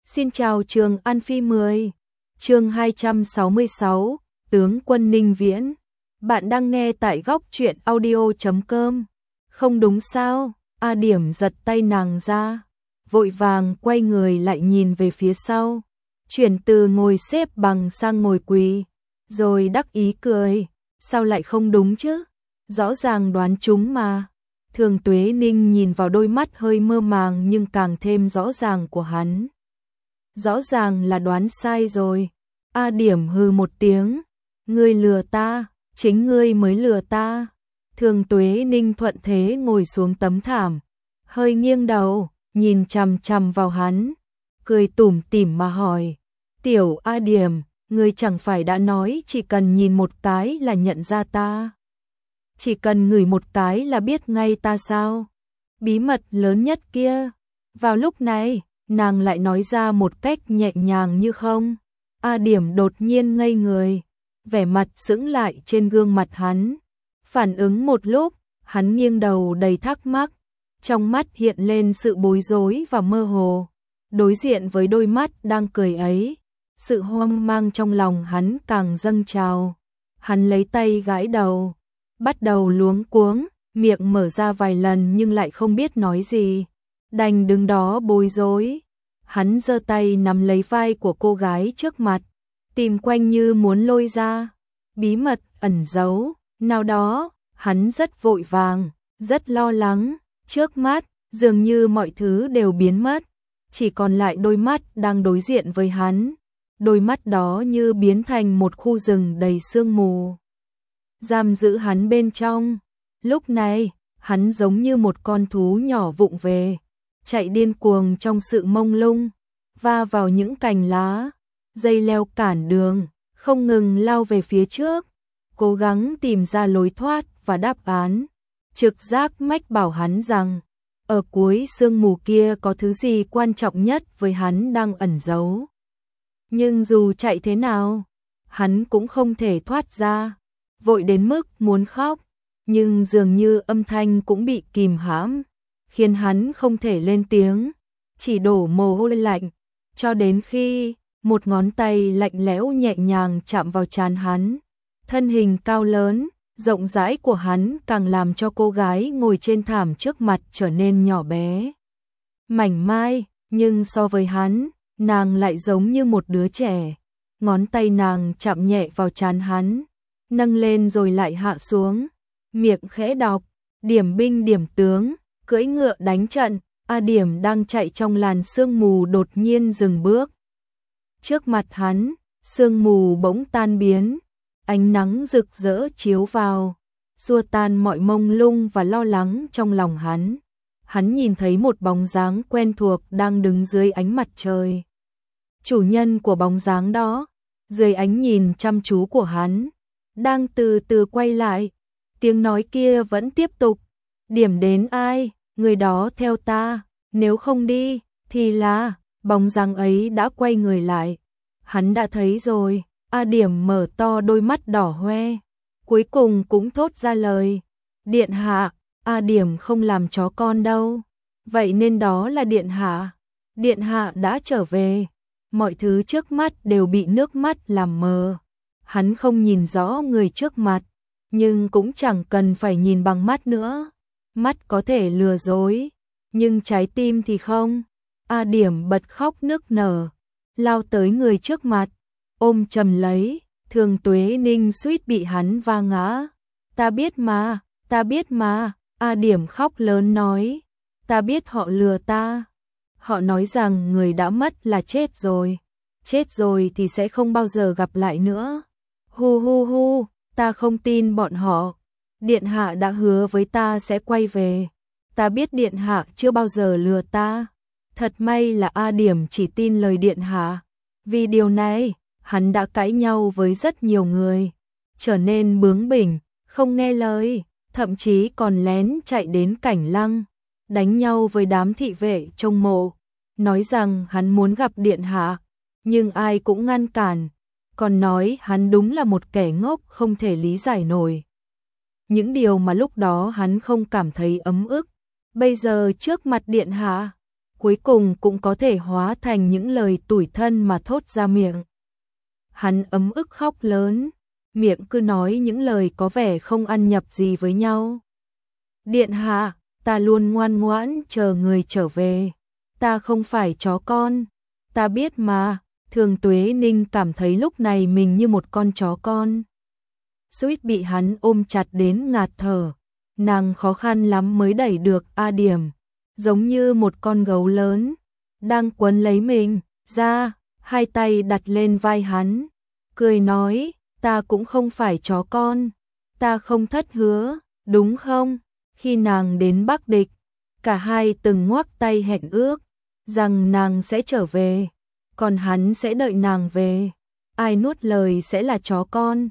Xin chào Trường An Phi 10, chương 266, Tướng quân Ninh Viễn. Bạn đang nghe tại góc truyện audio.com. Không đúng sao? A Điểm giật tay nàng ra, vội vàng quay người lại nhìn về phía sau, chuyển từ ngồi xếp bằng sang ngồi quỳ, rồi đắc ý cười. Sao lại không đúng chứ? Rõ ràng đoán chúng mà. Thường Tuế Ninh nhìn vào đôi mắt hơi mơ màng nhưng càng thêm rõ ràng của hắn. Rõ ràng là đoán sai rồi. A Điểm hừ một tiếng. Ngươi lừa ta, chính ngươi mới lừa ta. Thường Tuế Ninh thuận thế ngồi xuống tấm thảm, hơi nghiêng đầu, nhìn chằm chằm vào hắn, cười tủm tỉm mà hỏi. Tiểu A Điểm, ngươi chẳng phải đã nói chỉ cần nhìn một cái là nhận ra ta? Chỉ cần ngửi một cái là biết ngay ta sao? Bí mật lớn nhất kia. Vào lúc này, nàng lại nói ra một cách nhẹ nhàng như không. A Điểm đột nhiên ngây người, vẻ mặt sững lại trên gương mặt hắn. Phản ứng một lúc, hắn nghiêng đầu đầy thắc mắc, trong mắt hiện lên sự bối rối và mơ hồ. Đối diện với đôi mắt đang cười ấy, sự hoang mang trong lòng hắn càng dâng trào. Hắn lấy tay gãi đầu, bắt đầu luống cuống, miệng mở ra vài lần nhưng lại không biết nói gì, đành đứng đó bối rối. Hắn giơ tay nắm lấy vai của cô gái trước mặt, tìm quanh như muốn lôi ra bí mật ẩn giấu nào đó. Hắn rất vội vàng, rất lo lắng. Trước mắt dường như mọi thứ đều biến mất, chỉ còn lại đôi mắt đang đối diện với hắn. Đôi mắt đó như biến thành một khu rừng đầy sương mù, giam giữ hắn bên trong. Lúc này, hắn giống như một con thú nhỏ vụng về, chạy điên cuồng trong sự mông lung, va vào những cành lá, dây leo cản đường, không ngừng lao về phía trước, cố gắng tìm ra lối thoát và đáp án. Trực giác mách bảo hắn rằng, ở cuối sương mù kia có thứ gì quan trọng nhất với hắn đang ẩn giấu. Nhưng dù chạy thế nào, hắn cũng không thể thoát ra, vội đến mức muốn khóc, nhưng dường như âm thanh cũng bị kìm hãm, khiến hắn không thể lên tiếng, chỉ đổ mồ hôi lạnh, cho đến khi một ngón tay lạnh lẽo nhẹ nhàng chạm vào trán hắn. Thân hình cao lớn, rộng rãi của hắn càng làm cho cô gái ngồi trên thảm trước mặt trở nên nhỏ bé, mảnh mai, nhưng so với hắn, nàng lại giống như một đứa trẻ. Ngón tay nàng chạm nhẹ vào trán hắn, nâng lên rồi lại hạ xuống, miệng khẽ đọc, điểm binh điểm tướng, cưỡi ngựa đánh trận. A Điểm đang chạy trong làn sương mù đột nhiên dừng bước. Trước mặt hắn, sương mù bỗng tan biến, ánh nắng rực rỡ chiếu vào, xua tan mọi mông lung và lo lắng trong lòng hắn. Hắn nhìn thấy một bóng dáng quen thuộc đang đứng dưới ánh mặt trời. Chủ nhân của bóng dáng đó, dưới ánh nhìn chăm chú của hắn, đang từ từ quay lại. Tiếng nói kia vẫn tiếp tục. Điểm đến ai, người đó theo ta, nếu không đi, thì là. Bóng dáng ấy đã quay người lại. Hắn đã thấy rồi. A Điểm mở to đôi mắt đỏ hoe, cuối cùng cũng thốt ra lời. Điện hạ. A Điểm không làm chó con đâu. Vậy nên đó là điện hạ. Điện hạ đã trở về. Mọi thứ trước mắt đều bị nước mắt làm mờ. Hắn không nhìn rõ người trước mặt, nhưng cũng chẳng cần phải nhìn bằng mắt nữa. Mắt có thể lừa dối, nhưng trái tim thì không. A Điểm bật khóc nức nở, lao tới người trước mặt, ôm chầm lấy. Thường Tuế Ninh suýt bị hắn va ngã. Ta biết mà, ta biết mà. A Điểm khóc lớn nói. Ta biết họ lừa ta. Họ nói rằng người đã mất là chết rồi. Chết rồi thì sẽ không bao giờ gặp lại nữa. Hu hu hu, ta không tin bọn họ. Điện hạ đã hứa với ta sẽ quay về. Ta biết điện hạ chưa bao giờ lừa ta. Thật may là A Điểm chỉ tin lời điện hạ. Vì điều này, hắn đã cãi nhau với rất nhiều người, trở nên bướng bỉnh, không nghe lời, thậm chí còn lén chạy đến Cảnh Lăng, đánh nhau với đám thị vệ trong mộ, nói rằng hắn muốn gặp điện hạ, nhưng ai cũng ngăn cản, còn nói hắn đúng là một kẻ ngốc không thể lý giải nổi. Những điều mà lúc đó hắn không cảm thấy ấm ức, bây giờ trước mặt điện hạ, cuối cùng cũng có thể hóa thành những lời tủi thân mà thốt ra miệng. Hắn ấm ức khóc lớn, miệng cứ nói những lời có vẻ không ăn nhập gì với nhau. Điện hạ, ta luôn ngoan ngoãn chờ người trở về. Ta không phải chó con. Ta biết mà. Thường Tuế Ninh cảm thấy lúc này mình như một con chó con. Suýt bị hắn ôm chặt đến ngạt thở. Nàng khó khăn lắm mới đẩy được A Điểm, giống như một con gấu lớn, đang quấn lấy mình, ra, hai tay đặt lên vai hắn, cười nói, ta cũng không phải chó con, ta không thất hứa, đúng không? Khi nàng đến Bắc Địch, cả hai từng ngoắc tay hẹn ước, rằng nàng sẽ trở về, còn hắn sẽ đợi nàng về, ai nuốt lời sẽ là chó con.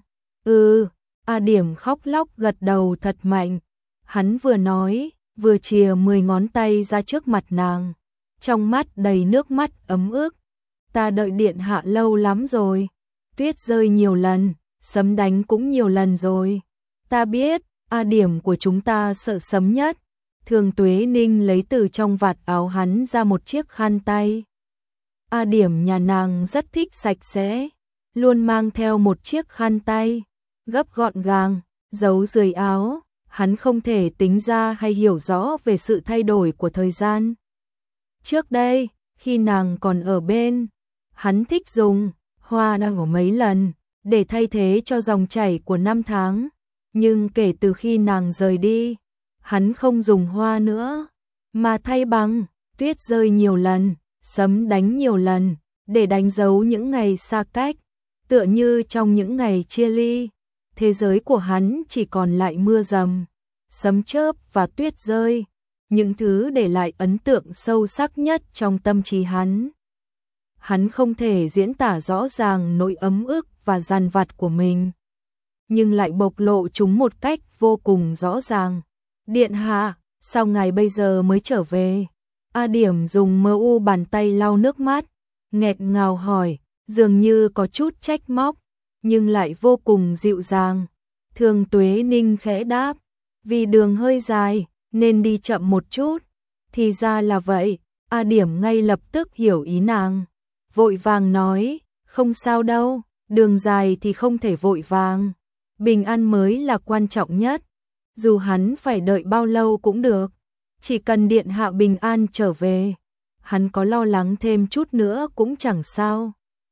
A Điểm khóc lóc gật đầu thật mạnh. Hắn vừa nói, vừa chìa 10 ngón tay ra trước mặt nàng, trong mắt đầy nước mắt ấm ức. Ta đợi điện hạ lâu lắm rồi, tuyết rơi nhiều lần, sấm đánh cũng nhiều lần rồi. Ta biết, A Điểm của chúng ta sợ sấm nhất. Thường Tuế Ninh lấy từ trong vạt áo hắn ra một chiếc khăn tay. A Điểm nhà nàng rất thích sạch sẽ, luôn mang theo một chiếc khăn tay, gấp gọn gàng, giấu dưới áo. Hắn không thể tính ra hay hiểu rõ về sự thay đổi của thời gian. Trước đây, khi nàng còn ở bên, hắn thích dùng hoa đăng mấy lần để thay thế cho dòng chảy của năm tháng. Nhưng kể từ khi nàng rời đi, hắn không dùng hoa nữa, mà thay bằng tuyết rơi nhiều lần, sấm đánh nhiều lần, để đánh dấu những ngày xa cách. Tựa như trong những ngày chia ly, thế giới của hắn chỉ còn lại mưa rầm, sấm chớp và tuyết rơi, những thứ để lại ấn tượng sâu sắc nhất trong tâm trí hắn. Hắn không thể diễn tả rõ ràng nỗi ấm ức và dằn vặt của mình, nhưng lại bộc lộ chúng một cách vô cùng rõ ràng. Điện hạ, sao ngài bây giờ mới trở về? A Điểm dùng mờ u bàn tay lau nước mắt, nghẹt ngào hỏi, dường như có chút trách móc, nhưng lại vô cùng dịu dàng. Thường Tuế Ninh khẽ đáp, vì đường hơi dài, nên đi chậm một chút. Thì ra là vậy, A Điểm ngay lập tức hiểu ý nàng. Vội vàng nói, không sao đâu, đường dài thì không thể vội vàng. Bình an mới là quan trọng nhất. Dù hắn phải đợi bao lâu cũng được, chỉ cần điện hạ bình an trở về, hắn có lo lắng thêm chút nữa cũng chẳng sao.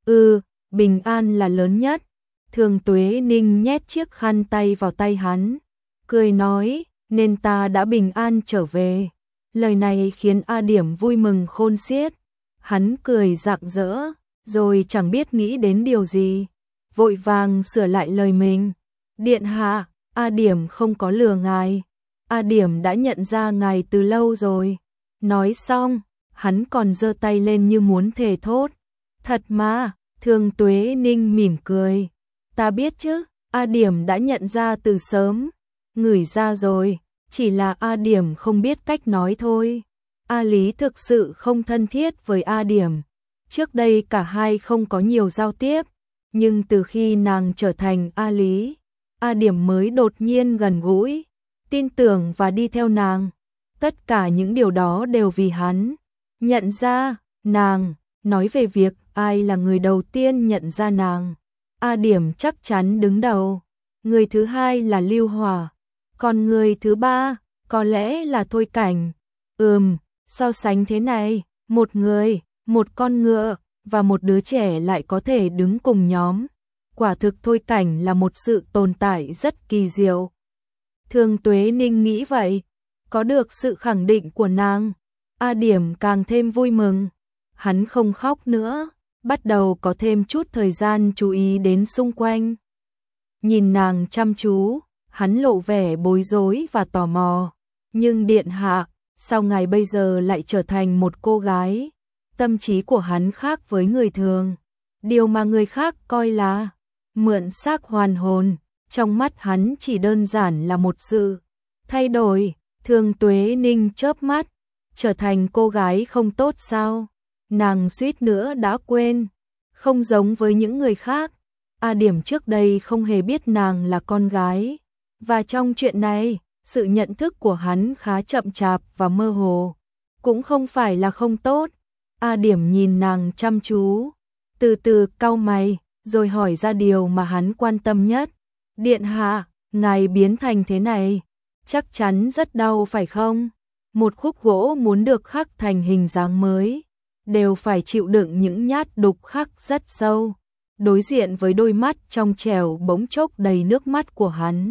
Bình an là lớn nhất. Thường Tuế Ninh nhét chiếc khăn tay vào tay hắn, cười nói, nên ta đã bình an trở về. Lời này khiến A Điểm vui mừng khôn xiết. Hắn cười rạng rỡ, rồi chẳng biết nghĩ đến điều gì, vội vàng sửa lại lời mình. Điện hạ, A Điểm không có lừa ngài. A Điểm đã nhận ra ngài từ lâu rồi. Nói xong, hắn còn giơ tay lên như muốn thề thốt. Thật mà, Thường Tuế Ninh mỉm cười. Ta biết chứ, A Điểm đã nhận ra từ sớm. Ngửi ra rồi, chỉ là A Điểm không biết cách nói thôi. A Lý thực sự không thân thiết với A Điểm. Trước đây cả hai không có nhiều giao tiếp, nhưng từ khi nàng trở thành A Lý, A Điểm mới đột nhiên gần gũi, tin tưởng và đi theo nàng. Tất cả những điều đó đều vì hắn. Nhận ra, nàng, nói về việc ai là người đầu tiên nhận ra nàng. A Điểm chắc chắn đứng đầu. Người thứ hai là Lưu Hòa. Còn người thứ ba, có lẽ là Thôi Cảnh. So sánh thế này, một người, một con ngựa, và một đứa trẻ lại có thể đứng cùng nhóm. Quả thực Thôi Cảnh là một sự tồn tại rất kỳ diệu. Thường Tuế Ninh nghĩ vậy. Có được sự khẳng định của nàng, A Điểm càng thêm vui mừng. Hắn không khóc nữa, bắt đầu có thêm chút thời gian chú ý đến xung quanh. Nhìn nàng chăm chú, hắn lộ vẻ bối rối và tò mò. Nhưng điện hạ, sao ngài bây giờ lại trở thành một cô gái? Tâm trí của hắn khác với người thường. Điều mà người khác coi là mượn xác hoàn hồn, trong mắt hắn chỉ đơn giản là một sự thay đổi. Thường Tuế Ninh chớp mắt, trở thành cô gái không tốt sao? Nàng suýt nữa đã quên, không giống với những người khác. A Điểm trước đây không hề biết nàng là con gái, và trong chuyện này, sự nhận thức của hắn khá chậm chạp và mơ hồ. cũng không phải là không tốt. A Điểm nhìn nàng chăm chú, từ từ cau mày, rồi hỏi ra điều mà hắn quan tâm nhất. Điện hạ, ngài biến thành thế này, chắc chắn rất đau phải không? Một khúc gỗ muốn được khắc thành hình dáng mới, đều phải chịu đựng những nhát đục khắc rất sâu. Đối diện với đôi mắt trong trẻo bỗng chốc đầy nước mắt của hắn,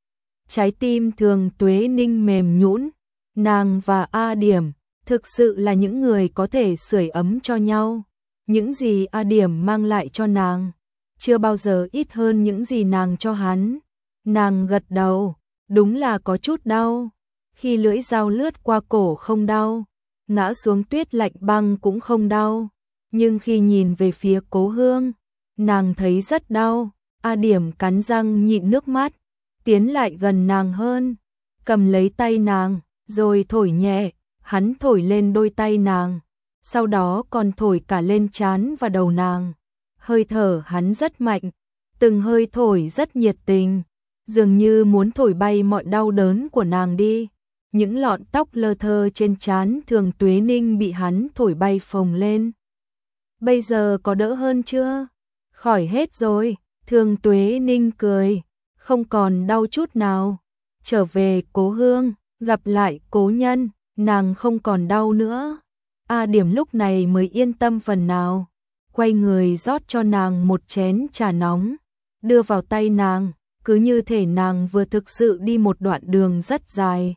trái tim Thường Tuế Ninh mềm nhũn. Nàng và A Điểm thực sự là những người có thể sưởi ấm cho nhau. Những gì A Điểm mang lại cho nàng chưa bao giờ ít hơn những gì nàng cho hắn. Nàng gật đầu, đúng là có chút đau. Khi lưỡi dao lướt qua cổ không đau, ngã xuống tuyết lạnh băng cũng không đau, nhưng khi nhìn về phía Cố Hương, nàng thấy rất đau. A Điểm cắn răng nhịn nước mắt, tiến lại gần nàng hơn, cầm lấy tay nàng, rồi thổi nhẹ. Hắn thổi lên đôi tay nàng, sau đó còn thổi cả lên trán và đầu nàng. Hơi thở hắn rất mạnh, từng hơi thổi rất nhiệt tình, dường như muốn thổi bay mọi đau đớn của nàng đi. Những lọn tóc lơ thơ trên trán Thường Tuế Ninh bị hắn thổi bay phồng lên. Bây giờ có đỡ hơn chưa? Khỏi hết rồi, Thường Tuế Ninh cười, không còn đau chút nào. Trở về Cố Hương, gặp lại cố nhân, nàng không còn đau nữa. A Điểm lúc này mới yên tâm phần nào, quay người rót cho nàng một chén trà nóng, đưa vào tay nàng, cứ như thể nàng vừa thực sự đi một đoạn đường rất dài.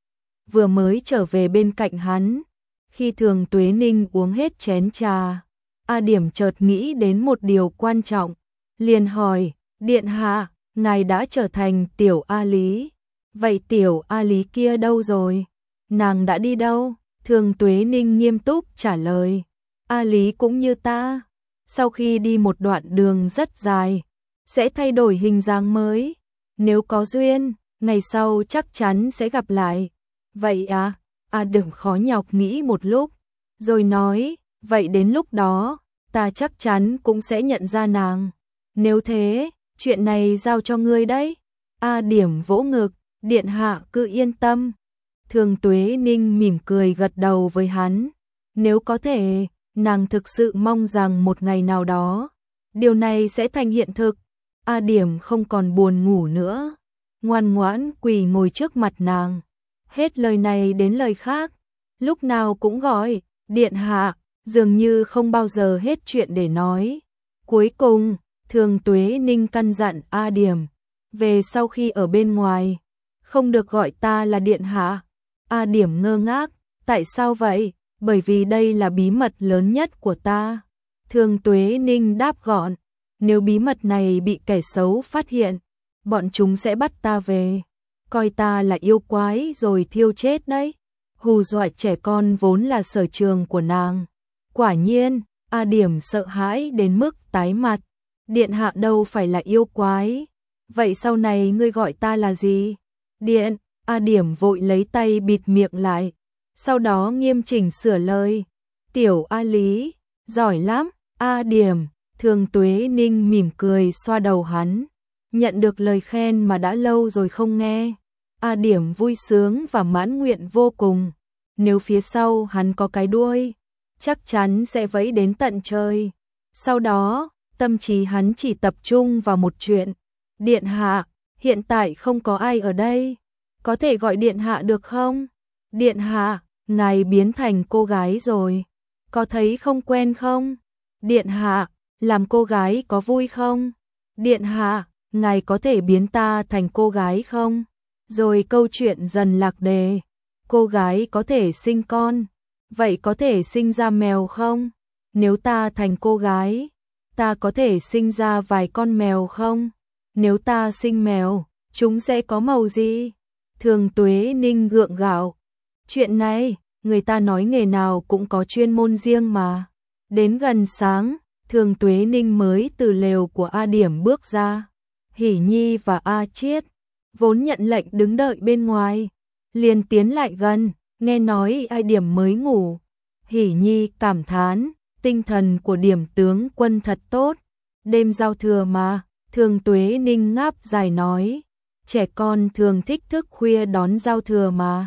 Vừa mới trở về bên cạnh hắn, khi Thường Tuế Ninh uống hết chén trà, A Điểm chợt nghĩ đến một điều quan trọng, liền hỏi, điện hạ, ngài đã trở thành tiểu A Lý, vậy tiểu A Lý kia đâu rồi? Nàng đã đi đâu? Thường Tuế Ninh nghiêm túc trả lời, A Lý cũng như ta, sau khi đi một đoạn đường rất dài, sẽ thay đổi hình dáng mới. Nếu có duyên, ngày sau chắc chắn sẽ gặp lại. Vậy à? A Điểm khó nhọc nghĩ một lúc, rồi nói, vậy đến lúc đó, ta chắc chắn cũng sẽ nhận ra nàng. Nếu thế, chuyện này giao cho ngươi đấy. A Điểm vỗ ngực, điện hạ cứ yên tâm. Thường Tuế Ninh mỉm cười gật đầu với hắn. Nếu có thể, nàng thực sự mong rằng một ngày nào đó, điều này sẽ thành hiện thực. A Điểm không còn buồn ngủ nữa, ngoan ngoãn quỳ ngồi trước mặt nàng. Hết lời này đến lời khác, lúc nào cũng gọi, điện hạ, dường như không bao giờ hết chuyện để nói. Cuối cùng, Thường Tuế Ninh căn dặn A Điểm, về sau khi ở bên ngoài, không được gọi ta là điện hạ. A Điểm ngơ ngác, tại sao vậy? Bởi vì đây là bí mật lớn nhất của ta. Thường Tuế Ninh đáp gọn, nếu bí mật này bị kẻ xấu phát hiện, bọn chúng sẽ bắt ta về, coi ta là yêu quái rồi thiêu chết đấy. Hù dọa trẻ con vốn là sở trường của nàng. Quả nhiên, A Điểm sợ hãi đến mức tái mặt. Điện hạ đâu phải là yêu quái. Vậy sau này ngươi gọi ta là gì? Điện. A Điểm vội lấy tay bịt miệng lại, sau đó nghiêm chỉnh sửa lời. Tiểu A Lý, giỏi lắm. A Điểm. Thường Tuế Ninh mỉm cười xoa đầu hắn, nhận được lời khen mà đã lâu rồi không nghe. A Điểm vui sướng và mãn nguyện vô cùng. Nếu phía sau hắn có cái đuôi, chắc chắn sẽ vẫy đến tận trời. Sau đó, tâm trí hắn chỉ tập trung vào một chuyện. Điện hạ, hiện tại không có ai ở đây, có thể gọi điện hạ được không? Điện hạ, ngài biến thành cô gái rồi, có thấy không quen không? Điện hạ, làm cô gái có vui không? Điện hạ, ngài có thể biến ta thành cô gái không? Rồi câu chuyện dần lạc đề. Cô gái có thể sinh con, vậy có thể sinh ra mèo không? Nếu ta thành cô gái, ta có thể sinh ra vài con mèo không? Nếu ta sinh mèo, chúng sẽ có màu gì? Thường Tuế Ninh gượng gạo. Chuyện này, người ta nói nghề nào cũng có chuyên môn riêng mà. Đến gần sáng, Thường Tuế Ninh mới từ lều của A Điểm bước ra. Hỷ Nhi và A Chiết vốn nhận lệnh đứng đợi bên ngoài, liền tiến lại gần, nghe nói A Điểm mới ngủ. Hỷ Nhi cảm thán, tinh thần của Điểm tướng quân thật tốt. Đêm giao thừa mà, Thường Tuế Ninh ngáp dài nói, trẻ con thường thích thức khuya đón giao thừa mà.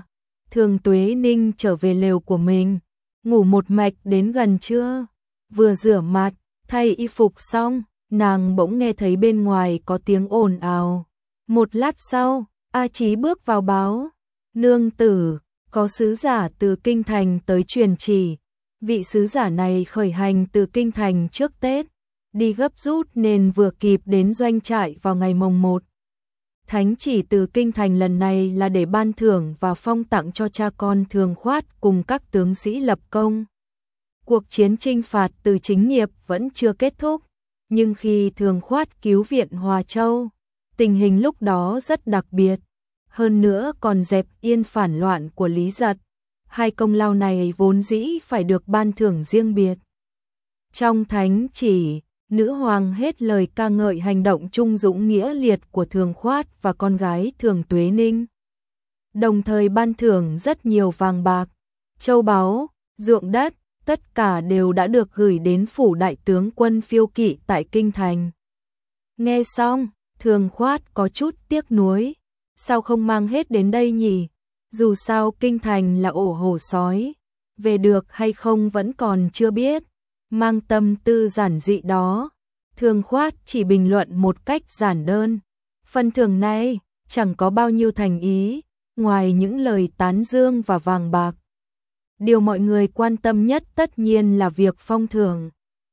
Thường Tuế Ninh trở về lều của mình, ngủ một mạch đến gần trưa, vừa rửa mặt, thay y phục xong, nàng bỗng nghe thấy bên ngoài có tiếng ồn ào. Một lát sau, A Chí bước vào báo, nương tử, có sứ giả từ kinh thành tới truyền chỉ. Vị sứ giả này khởi hành từ kinh thành trước Tết, đi gấp rút nên vừa kịp đến doanh trại vào ngày mồng 1. Thánh chỉ từ kinh thành lần này là để ban thưởng và phong tặng cho cha con Thường Khoát cùng các tướng sĩ lập công. Cuộc chiến chinh phạt từ Chính Nghiệp vẫn chưa kết thúc, nhưng khi Thường Khoát cứu viện Hòa Châu, tình hình lúc đó rất đặc biệt, hơn nữa còn dẹp yên phản loạn của Lý Giật. Hai công lao này vốn dĩ phải được ban thưởng riêng biệt. Trong thánh chỉ, nữ hoàng hết lời ca ngợi hành động trung dũng nghĩa liệt của Thường Khoát và con gái Thường Tuế Ninh. Đồng thời ban thưởng rất nhiều vàng bạc, châu báu, ruộng đất, tất cả đều đã được gửi đến phủ đại tướng quân Phiêu Kỵ tại kinh thành. Nghe xong, Thường Khoát có chút tiếc nuối, sao không mang hết đến đây nhỉ? Dù sao kinh thành là ổ hổ sói, về được hay không vẫn còn chưa biết. Mang tâm tư giản dị đó, Thường Khoát chỉ bình luận một cách giản đơn. Phần thưởng này chẳng có bao nhiêu thành ý, ngoài những lời tán dương và vàng bạc. Điều mọi người quan tâm nhất tất nhiên là việc phong thưởng.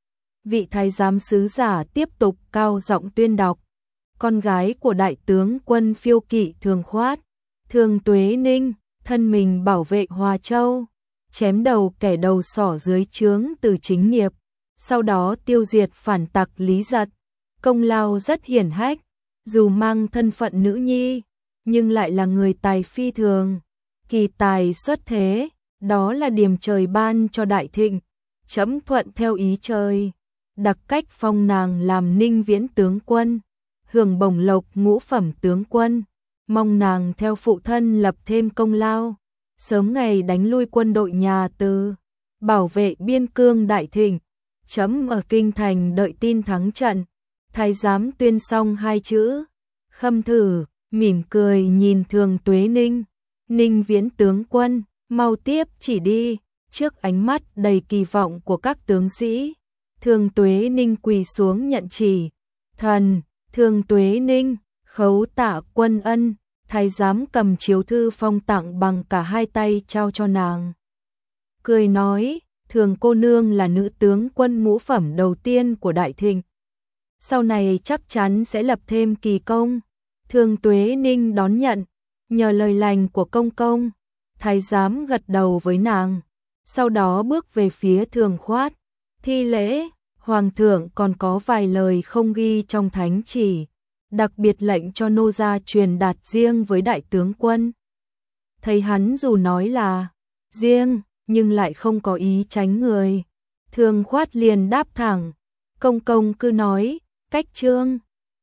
Vị thái giám sứ giả tiếp tục cao giọng tuyên đọc. Con gái của đại tướng quân Phiêu Kỵ Thường Khoát, Thường Tuế Ninh, thân mình bảo vệ Hòa Châu, chém đầu kẻ đầu sỏ dưới trướng từ Chính Nghiệp, sau đó tiêu diệt phản tặc Lý Giật, công lao rất hiển hách, dù mang thân phận nữ nhi, nhưng lại là người tài phi thường, kỳ tài xuất thế, đó là điềm trời ban cho đại thịnh, chấm thuận theo ý trời, đặc cách phong nàng làm Ninh Viễn tướng quân, hưởng bổng lộc ngũ phẩm tướng quân, mong nàng theo phụ thân lập thêm công lao, sớm ngày đánh lui quân đội nhà Từ, bảo vệ biên cương đại thịnh. Chấm ở kinh thành đợi tin thắng trận. Thái giám tuyên xong hai chữ, Khâm Thử mỉm cười nhìn Thường Tuế Ninh, Ninh Viễn tướng quân, mau tiếp chỉ đi. Trước ánh mắt đầy kỳ vọng của các tướng sĩ, Thường Tuế Ninh quỳ xuống nhận chỉ. Thần, Thường Tuế Ninh, khấu tạ quân ân. Thái giám cầm chiếu thư phong tặng bằng cả hai tay trao cho nàng. Cười nói, Thường cô nương là nữ tướng quân ngũ phẩm đầu tiên của đại thịnh, sau này chắc chắn sẽ lập thêm kỳ công. Thường Tuế Ninh đón nhận, nhờ lời lành của công công, thái giám gật đầu với nàng, sau đó bước về phía Thường Khoát, thi lễ. Hoàng thượng còn có vài lời không ghi trong thánh chỉ, đặc biệt lệnh cho nô gia truyền đạt riêng với đại tướng quân. Thấy hắn dù nói là riêng, nhưng lại không có ý tránh người. Thường Khoát liền đáp thẳng, công công cứ nói, cách trương.